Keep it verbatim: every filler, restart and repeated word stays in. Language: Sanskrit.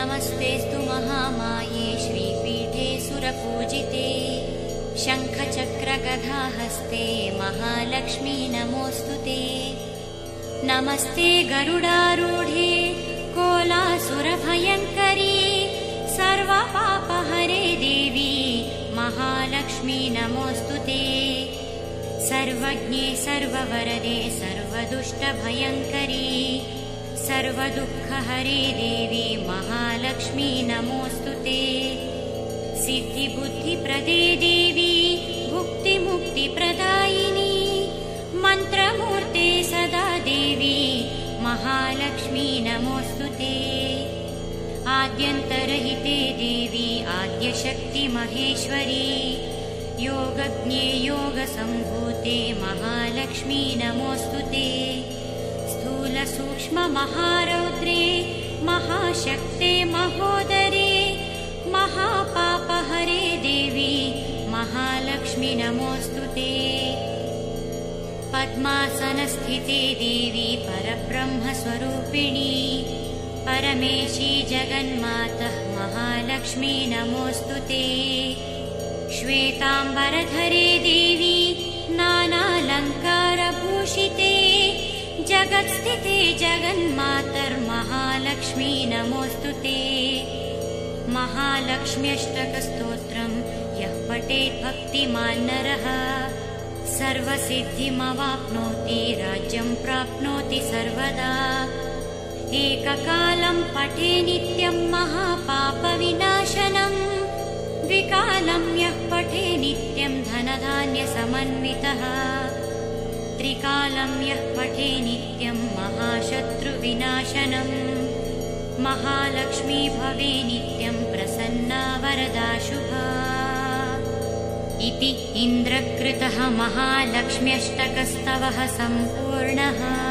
नमस्तेस्तु महामाये श्रीपीठे सुरपूजिते शङ्खचक्रगदाहस्ते महालक्ष्मी नमोऽस्तुते। नमस्ते गरुडारूढे कोलासुरभयङ्करी सर्वपापहरे देवी महालक्ष्मी नमोऽस्तुते। सर्वज्ञे सर्ववरदे सर्वदुष्टभयङ्करी सर्वदुःखहरे देवी महालक्ष्मी नमोऽस्तुते। सिद्धिबुद्धिप्रदे देवी भुक्तिमुक्तिप्रदायिनी मन्त्रमूर्ते सदा देवी महालक्ष्मी नमोऽस्तुते। आद्यन्तरहिते देवी आद्यशक्ति महेश्वरी योगज्ञे योगसम्भूते महालक्ष्मी नमोऽस्तुते। स्थूलसूक्ष्म महारौद्रे महाशक्ते महोदरे महापापहरे देवी महालक्ष्मी नमोऽस्तुते। पद्मासनस्थिते देवी परब्रह्मस्वरूपिणी परमेशी जगन्मातः महालक्ष्मी नमोऽस्तुते। श्वेताम्बरधरे देवी नानालङ्कारभूषिते जगत्स्थिते जगन्मातर्महालक्ष्मी नमोऽस्तुते। महालक्ष्म्यष्टकस्तोत्रं यः पठेत् भक्तिमान् नरः सर्वसिद्धिमवाप्नोति राज्यं प्राप्नोति सर्वदा। एककालं पठे नित्यं महापापविनाशनम् द्विकालं यः पठे नित्यं धनधान्यसमन्वितः त्रिकालं यः पठे नित्यं महाशत्रुविनाशनम् महालक्ष्मी भवे नित्यं प्रसन्ना वरदा शुभा। इति इन्द्रकृतः महालक्ष्म्यष्टकस्तवः सम्पूर्णः।